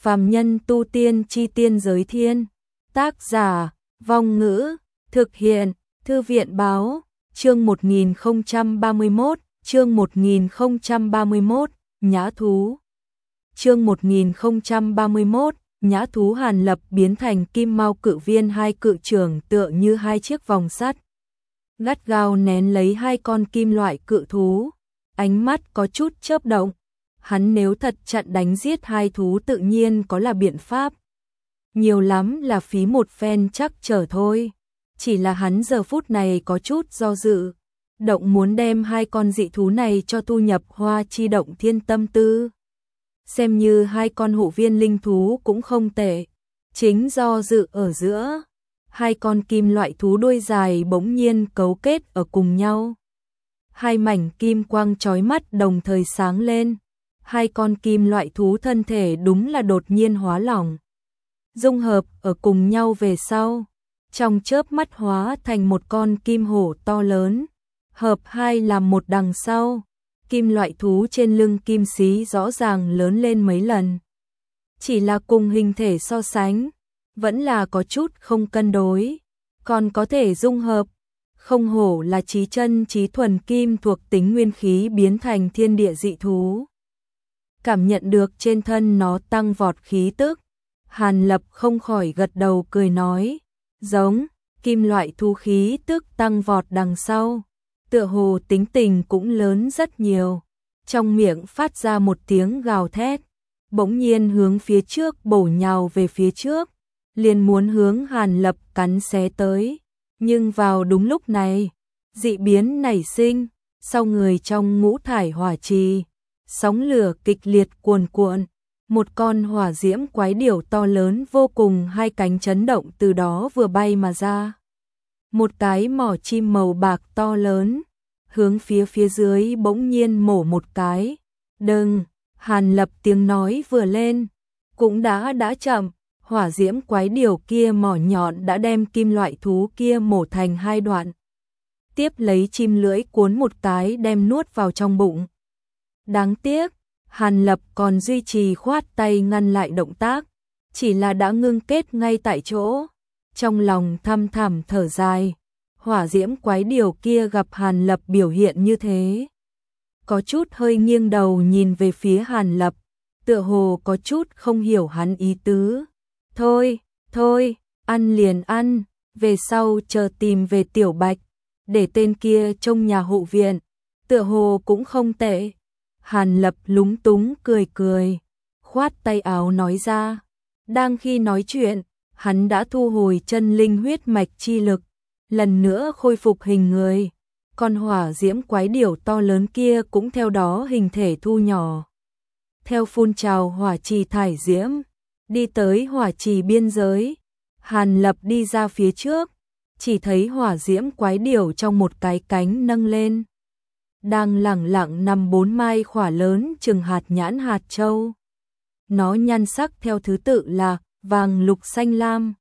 Phàm nhân tu tiên chi tiên giới thiên. Tác giả, Vong Ngữ, thực hiện, Thư viện Báo, chương 1031, chương 1031, Nhã thú. Chương 1031, Nhã thú. Hàn Lập biến thành Kim Mao Cự Viên, hai cự trưởng tựa như hai chiếc vòng sắt, gắt gao nén lấy hai con kim loại cự thú, ánh mắt có chút chớp động. Hắn nếu thật chặn đánh giết hai thú tự nhiên có là biện pháp, nhiều lắm là phí một phen chắc trở thôi. Chỉ là hắn giờ phút này có chút do dự, động muốn đem hai con dị thú này cho tu nhập Hoa Chi Động Thiên Tâm Tư. Xem như hai con hộ viên linh thú cũng không tệ. Chính do dự ở giữa, hai con kim loại thú đuôi dài bỗng nhiên cấu kết ở cùng nhau. Hai mảnh kim quang chói mắt đồng thời sáng lên. Hai con kim loại thú thân thể đúng là đột nhiên hóa lỏng, dung hợp ở cùng nhau về sau, trong chớp mắt hóa thành một con kim hổ to lớn. Hợp hai làm một đằng sau, kim loại thú trên lưng kim xí rõ ràng lớn lên mấy lần. Chỉ là cùng hình thể so sánh, vẫn là có chút không cân đối, còn có thể dung hợp. Không hổ là chí chân chí thuần kim thuộc tính nguyên khí biến thành thiên địa dị thú. Cảm nhận được trên thân nó tăng vọt khí tức, Hàn Lập không khỏi gật đầu cười nói, giống. Kim loại thú khí tức tăng vọt đằng sau, tựa hồ tính tình cũng lớn rất nhiều, trong miệng phát ra một tiếng gào thét, bỗng nhiên hướng phía trước bổ nhào về phía trước, liền muốn hướng Hàn Lập cắn xé tới. Nhưng vào đúng lúc này, dị biến nảy sinh, sau người trong ngũ thải hỏa trì, sóng lửa kịch liệt cuồn cuộn, một con hỏa diễm quái điểu to lớn vô cùng, hai cánh chấn động từ đó vừa bay mà ra. Một cái mỏ chim màu bạc to lớn, hướng phía dưới bỗng nhiên mổ một cái. Đừng! Hàn Lập tiếng nói vừa lên, cũng đã chậm, hỏa diễm quái điểu kia mỏ nhọn đã đem kim loại thú kia mổ thành hai đoạn. Tiếp lấy chim lưỡi cuốn một cái đem nuốt vào trong bụng. Đáng tiếc, Hàn Lập còn duy trì khoát tay ngăn lại động tác, chỉ là đã ngưng kết ngay tại chỗ. Trong lòng thăm thẳm thở dài, hỏa diễm quái điểu kia gặp Hàn Lập biểu hiện như thế, có chút hơi nghiêng đầu nhìn về phía Hàn Lập, tựa hồ có chút không hiểu hắn ý tứ. Thôi, ăn liền ăn, về sau chờ tìm về Tiểu Bạch, để tên kia trông nhà hộ viện, tựa hồ cũng không tệ. Hàn Lập lúng túng cười, khoát tay áo nói ra. Đang khi nói chuyện, hắn đã thu hồi chân linh huyết mạch chi lực, lần nữa khôi phục hình người. Con hỏa diễm quái điểu to lớn kia cũng theo đó hình thể thu nhỏ, theo phun trào hỏa trì thải diễm, đi tới hỏa trì biên giới. Hàn Lập đi ra phía trước, chỉ thấy hỏa diễm quái điểu trong một cái cánh nâng lên, đang lẳng lặng nằm bốn mai khỏa lớn chừng hạt nhãn hạt châu. Nó nhan sắc theo thứ tự là vàng, lục, xanh, lam,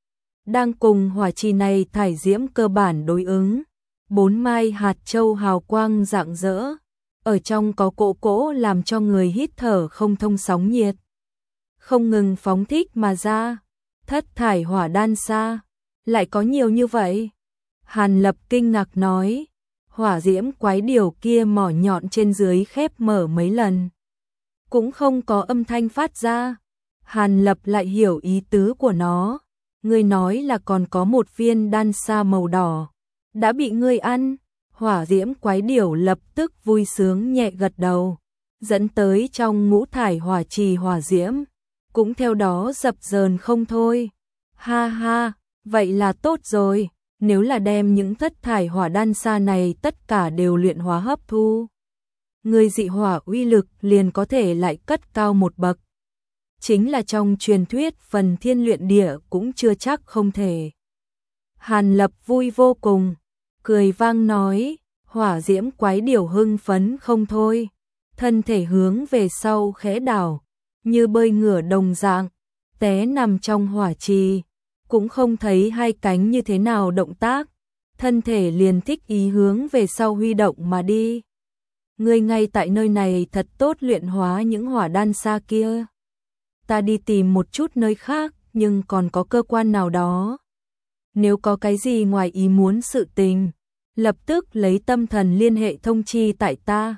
đang cùng hỏa trì này thải diễm cơ bản đối ứng. Bốn mai hạt châu hào quang rạng rỡ, ở trong có cỗ làm cho người hít thở không thông sóng nhiệt, không ngừng phóng thích mà ra. Thất thải hỏa đan xa, lại có nhiều như vậy? Hàn Lập kinh ngạc nói. Hỏa diễm quái điểu kia mỏ nhọn trên dưới khép mở mấy lần, cũng không có âm thanh phát ra. Hàn Lập lại hiểu ý tứ của nó. Ngươi nói là còn có một viên đan sa màu đỏ, đã bị ngươi ăn. Hỏa diễm quái điểu lập tức vui sướng nhẹ gật đầu, dẫn tới trong ngũ thải hỏa trì hỏa diễm, cũng theo đó dập dờn không thôi. Ha ha, vậy là tốt rồi, nếu là đem những thất thải hỏa đan sa này tất cả đều luyện hóa hấp thu, người dị hỏa uy lực liền có thể lại cất cao một bậc. Chính là trong truyền thuyết phần thiên luyện địa cũng chưa chắc không thể. Hàn Lập vui vô cùng, cười vang nói. Hỏa diễm quái điểu hưng phấn không thôi, thân thể hướng về sau khẽ đảo, như bơi ngửa đồng dạng, té nằm trong hỏa trì, cũng không thấy hai cánh như thế nào động tác, thân thể liền thích ý hướng về sau huy động mà đi. Ngươi ngay tại nơi này thật tốt luyện hóa những hỏa đan sa kia. ta đi tìm một chút nơi khác, nhưng còn có cơ quan nào đó. Nếu có cái gì ngoài ý muốn sự tình, lập tức lấy tâm thần liên hệ thông chi tại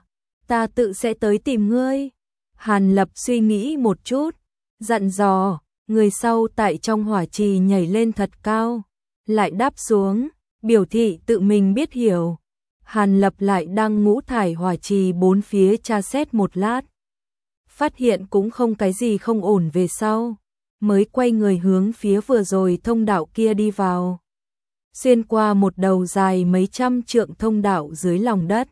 ta tự sẽ tới tìm ngươi. Hàn Lập suy nghĩ một chút, dặn dò, người sau tại trong hỏa trì nhảy lên thật cao, lại đáp xuống, biểu thị tự mình biết hiểu. Hàn Lập lại đang ngũ thải hỏa trì bốn phía tra xét một lát. Phát hiện cũng không cái gì không ổn về sau, mới quay người hướng phía vừa rồi thông đạo kia đi vào. Xuyên qua một đầu dài mấy trăm trượng thông đạo dưới lòng đất.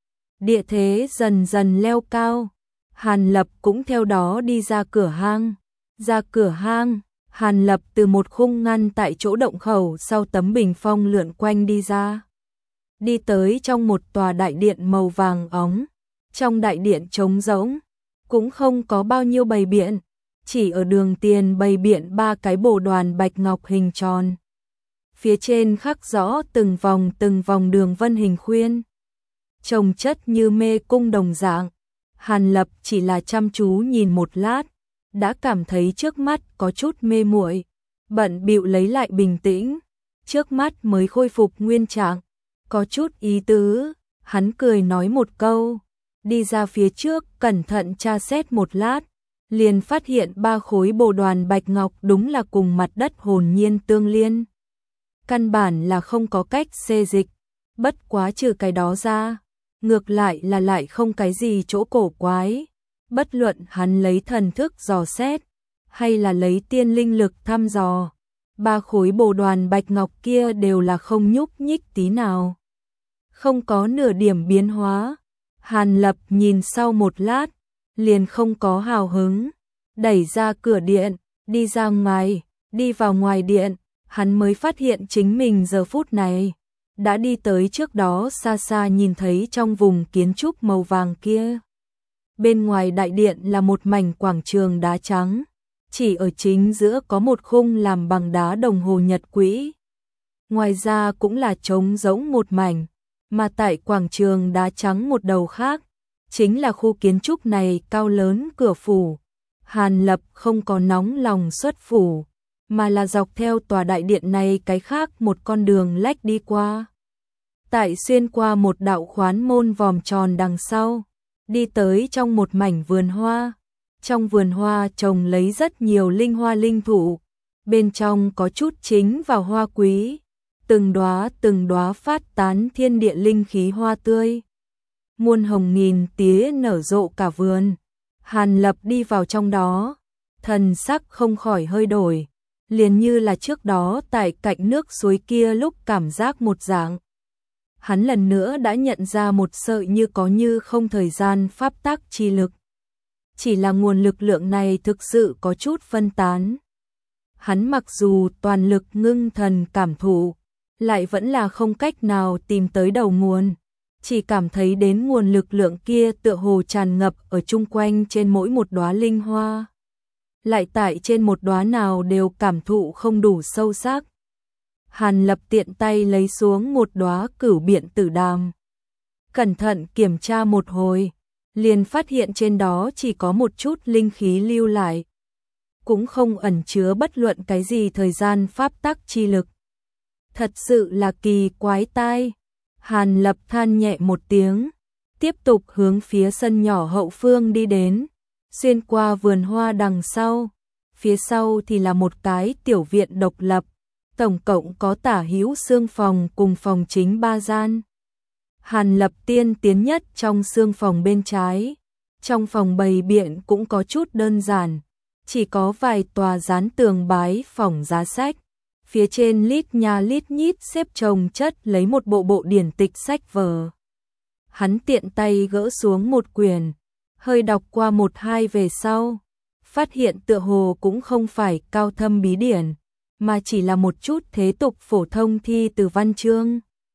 Địa thế dần dần leo cao, Hàn Lập cũng theo đó đi ra cửa hang. Ra cửa hang, Hàn Lập từ một khung ngăn tại chỗ động khẩu sau tấm bình phong lượn quanh đi ra. Đi tới trong một tòa đại điện màu vàng óng. Trong đại điện trống rỗng, cũng không có bao nhiêu bày biện, chỉ ở đường tiền bày biện ba cái bồ đoàn bạch ngọc hình tròn. Phía trên khắc rõ từng vòng đường vân hình khuyên. Trông chất như mê cung đồng dạng. Hàn Lập chỉ là chăm chú nhìn một lát, đã cảm thấy trước mắt có chút mê muội, bận bịu lấy lại bình tĩnh, trước mắt mới khôi phục nguyên trạng, có chút ý tứ, hắn cười nói một câu, đi ra phía trước cẩn thận tra xét một lát, liền phát hiện ba khối bồ đoàn bạch ngọc đúng là cùng mặt đất hồn nhiên tương liên. Căn bản là không có cách xê dịch, bất quá trừ cái đó ra, ngược lại là lại không cái gì chỗ cổ quái. Bất luận hắn lấy thần thức dò xét, hay là lấy tiên linh lực thăm dò, ba khối bồ đoàn bạch ngọc kia đều là không nhúc nhích tí nào. Không có nửa điểm biến hóa. Hàn Lập nhìn sau một lát, liền không có hào hứng, đẩy ra cửa điện, đi ra ngoài, đi vào ngoài điện, hắn mới phát hiện chính mình giờ phút này đã đi tới trước đó xa xa nhìn thấy trong vùng kiến trúc màu vàng kia. Bên ngoài đại điện là một mảnh quảng trường đá trắng, chỉ ở chính giữa có một khung làm bằng đá đồng hồ nhật quỹ. Ngoài ra cũng là trống rỗng một mảnh, mà tại quảng trường đá trắng một đầu khác, chính là khu kiến trúc này cao lớn cửa phủ. Hàn Lập không có nóng lòng xuất phủ, mà là dọc theo tòa đại điện này cái khác một con đường lách đi qua. Tại xuyên qua một đạo khoán môn vòm tròn đằng sau, đi tới trong một mảnh vườn hoa. Trong vườn hoa trồng lấy rất nhiều linh hoa linh thụ, bên trong có chút chính và hoa quý, từng đóa phát tán thiên địa linh khí hoa tươi. Muôn hồng nghìn tía nở rộ cả vườn. Hàn Lập đi vào trong đó, thần sắc không khỏi hơi đổi, liền như là trước đó tại cạnh nước suối kia lúc cảm giác một dạng. Hắn lần nữa đã nhận ra một sợi như có như không thời gian pháp tắc chi lực. Chỉ là nguồn lực lượng này thực sự có chút phân tán. Hắn mặc dù toàn lực ngưng thần cảm thụ, lại vẫn là không cách nào tìm tới đầu nguồn. Chỉ cảm thấy đến nguồn lực lượng kia tựa hồ tràn ngập ở chung quanh trên mỗi một đóa linh hoa. Lại tại trên một đóa nào đều cảm thụ không đủ sâu sắc. Hàn Lập tiện tay lấy xuống một đóa cửu biện tử đàm. Cẩn thận kiểm tra một hồi, liền phát hiện trên đó chỉ có một chút linh khí lưu lại. Cũng không ẩn chứa bất luận cái gì thời gian pháp tắc chi lực. Thật sự là kỳ quái tai. Hàn Lập than nhẹ một tiếng, tiếp tục hướng phía sân nhỏ hậu phương đi đến, xuyên qua vườn hoa đằng sau. Phía sau thì là một cái tiểu viện độc lập, tổng cộng có tả hữu xương phòng cùng phòng chính 3 gian. Hàn Lập tiên tiến nhất trong xương phòng bên trái. Trong phòng bày biện cũng có chút đơn giản, chỉ có vài tòa dán tường bái phỏng giá sách. Phía trên lít nha lít nhít xếp chồng chất lấy một bộ điển tịch sách vở. Hắn tiện tay gỡ xuống một quyển, hơi đọc qua một hai về sau, phát hiện tựa hồ cũng không phải cao thâm bí điển, mà chỉ là một chút thế tục phổ thông thi từ văn chương.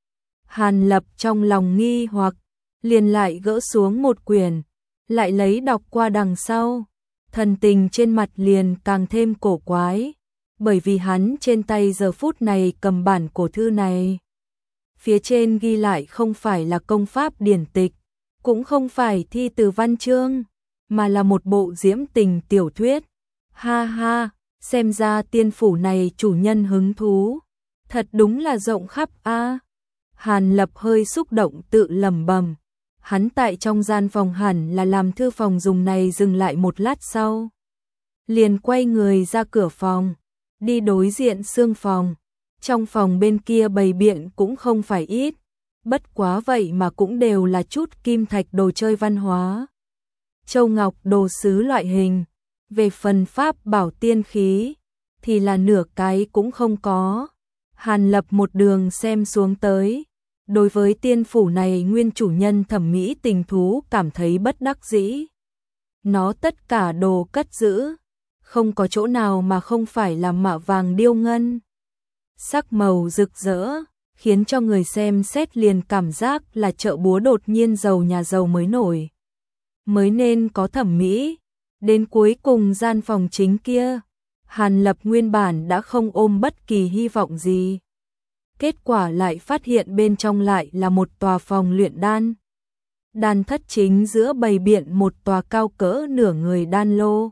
Hàn Lập trong lòng nghi hoặc, liền lại gỡ xuống một quyển, lại lấy đọc qua đằng sau, thần tình trên mặt liền càng thêm cổ quái. Bởi vì hắn trên tay giờ phút này cầm bản cổ thư này. Phía trên ghi lại không phải là công pháp điển tịch, cũng không phải thi từ văn chương, mà là một bộ diễm tình tiểu thuyết. Ha ha, xem ra tiên phủ này chủ nhân hứng thú, thật đúng là rộng khắp a. Hàn Lập hơi xúc động tự lẩm bẩm. Hắn tại trong gian phòng hẳn là làm thư phòng dùng này, dừng lại một lát sau, liền quay người ra cửa phòng, đi đối diện xương phòng. Trong phòng bên kia bày biện cũng không phải ít, bất quá vậy mà cũng đều là chút kim thạch đồ chơi văn hóa, châu ngọc đồ sứ loại hình. Về phần pháp bảo tiên khí thì là nửa cái cũng không có. Hàn Lập một đường xem xuống tới, đối với tiên phủ này nguyên chủ nhân thẩm mỹ tình thú cảm thấy bất đắc dĩ. Nó tất cả đồ cất giữ, không có chỗ nào mà không phải là mạ vàng điêu ngân, sắc màu rực rỡ, khiến cho người xem xét liền cảm giác là chợ búa đột nhiên giàu nhà giàu mới nổi, mới nên có thẩm mỹ. Đến cuối cùng gian phòng chính kia, Hàn Lập nguyên bản đã không ôm bất kỳ hy vọng gì. Kết quả lại phát hiện bên trong lại là một tòa phòng luyện đan. Đan thất chính giữa bày biện một tòa cao cỡ nửa người đan lô.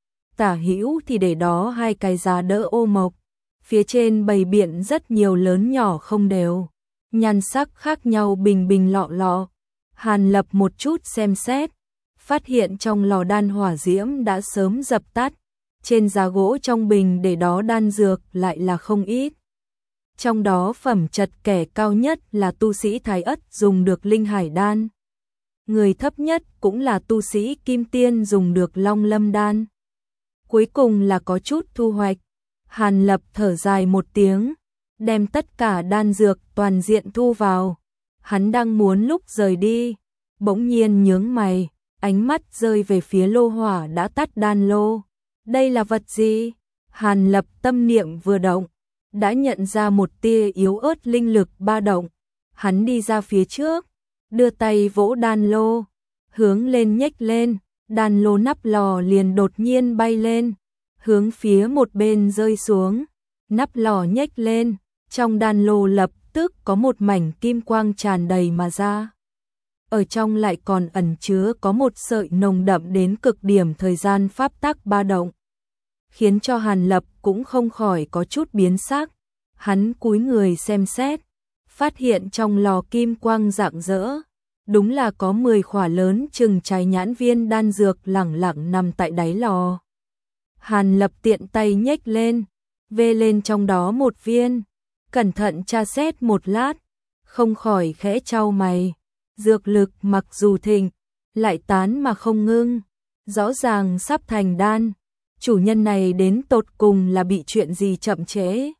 Tả hữu thì để đó hai cái giá đỡ ô mộc, phía trên bày biện rất nhiều lớn nhỏ không đều, nhan sắc khác nhau bình bình lọ lọ. Hàn Lập một chút xem xét, phát hiện trong lò đan hỏa diễm đã sớm dập tắt, trên giá gỗ trong bình để đó đan dược lại là không ít. Trong đó phẩm chất kẻ cao nhất là tu sĩ Thái Ất dùng được linh hải đan, người thấp nhất cũng là tu sĩ Kim Tiên dùng được Long Lâm đan. Cuối cùng là có chút thu hoạch. Hàn Lập thở dài một tiếng, đem tất cả đan dược toàn diện thu vào. Hắn đang muốn lúc rời đi, bỗng nhiên nhướng mày, ánh mắt rơi về phía lô hỏa đã tắt đan lô. Đây là vật gì? Hàn Lập tâm niệm vừa động, đã nhận ra một tia yếu ớt linh lực ba động. Hắn đi ra phía trước, đưa tay vỗ đan lô, hướng lên nhếch lên, đan lô nắp lò liền đột nhiên bay lên, hướng phía một bên rơi xuống. Nắp lò nhếch lên, trong đan lô lập tức có một mảnh kim quang tràn đầy mà ra. Ở trong lại còn ẩn chứa có một sợi nồng đậm đến cực điểm thời gian pháp tắc ba động, khiến cho Hàn Lập cũng không khỏi có chút biến sắc. Hắn cúi người xem xét, phát hiện trong lò kim quang rạng rỡ, đúng là có 10 khỏa lớn chừng trái nhãn viên đan dược lẳng lặng nằm tại đáy lò. Hàn Lập tiện tay nhếch lên, vê lên trong đó một viên, cẩn thận tra xét một lát, không khỏi khẽ chau mày. Dược lực mặc dù thịnh, lại tán mà không ngưng, rõ ràng sắp thành đan. Chủ nhân này đến tột cùng là bị chuyện gì chậm trễ?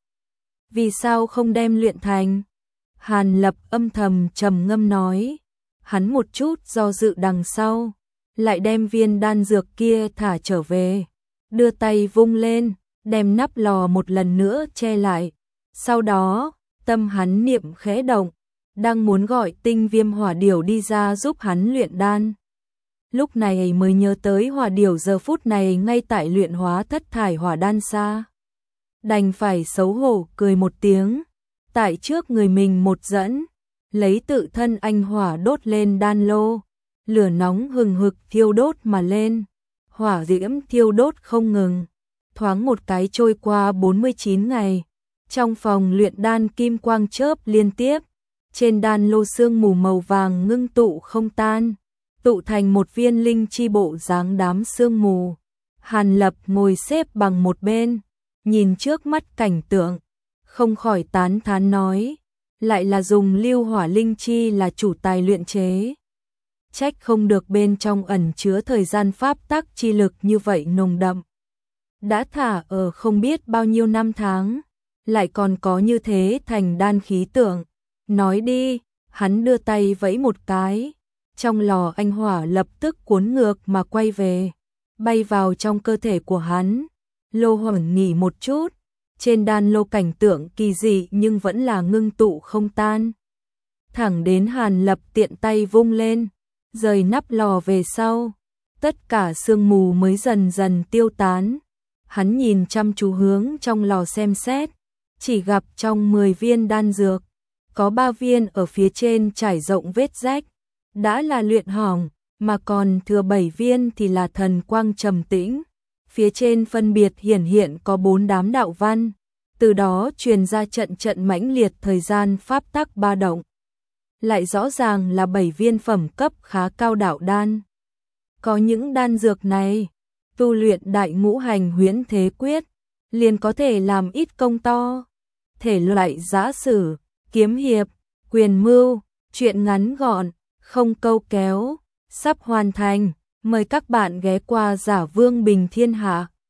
Vì sao không đem luyện thành? Hàn Lập âm thầm trầm ngâm nói. Hắn một chút do dự đằng sau, lại đem viên đan dược kia thả trở về, đưa tay vung lên, đem nắp lò một lần nữa che lại. Sau đó, tâm hắn niệm khẽ động, đang muốn gọi Tinh Viêm Hỏa Điểu đi ra giúp hắn luyện đan. Lúc này mới nhớ tới Hỏa Điểu giờ phút này ngay tại luyện hóa thất thải hỏa đan xa. Đành phải xấu hổ cười một tiếng, tại trước người mình một dẫn, lấy tự thân anh hỏa đốt lên đan lô. Lửa nóng hừng hực thiêu đốt mà lên, hỏa diễm thiêu đốt không ngừng. Thoáng một cái trôi qua 49 ngày, trong phòng luyện đan kim quang chớp liên tiếp. Trên đan lô sương mù màu vàng ngưng tụ không tan, tụ thành một viên linh chi bộ dáng đám sương mù. Hàn Lập ngồi xếp bằng một bên, nhìn trước mắt cảnh tượng, không khỏi tán thán nói, lại là dùng lưu hỏa linh chi là chủ tài luyện chế. Trách không được bên trong ẩn chứa thời gian pháp tắc chi lực như vậy nồng đậm. Đã thả ở không biết bao nhiêu năm tháng, lại còn có như thế thành đan khí tượng. Nói đi, hắn đưa tay vẫy một cái, trong lò anh hỏa lập tức cuốn ngược mà quay về, bay vào trong cơ thể của hắn. Lô hỏa nghỉ một chút, trên đan lô cảnh tượng kỳ dị nhưng vẫn là ngưng tụ không tan. Thẳng đến Hàn Lập tiện tay vung lên, rời nắp lò về sau, tất cả sương mù mới dần dần tiêu tán. Hắn nhìn chăm chú hướng trong lò xem xét, chỉ gặp trong 10 viên đan dược, có 3 viên ở phía trên trải rộng vết rách, đã là luyện hỏng, mà còn thừa 7 viên thì là thần quang trầm tĩnh, phía trên phân biệt hiển hiện có 4 đám đạo văn, từ đó truyền ra trận trận mãnh liệt thời gian pháp tắc ba động. Lại rõ ràng là 7 viên phẩm cấp khá cao đạo đan. Có những đan dược này, tu luyện đại ngũ hành huyễn thế quyết, liền có thể làm ít công to. Thể loại giã sử, kiếm hiệp, quyền mưu, truyện ngắn gọn, không câu kéo, sắp hoàn thành. Mời các bạn ghé qua Giả Vương Bình Thiên Hạ.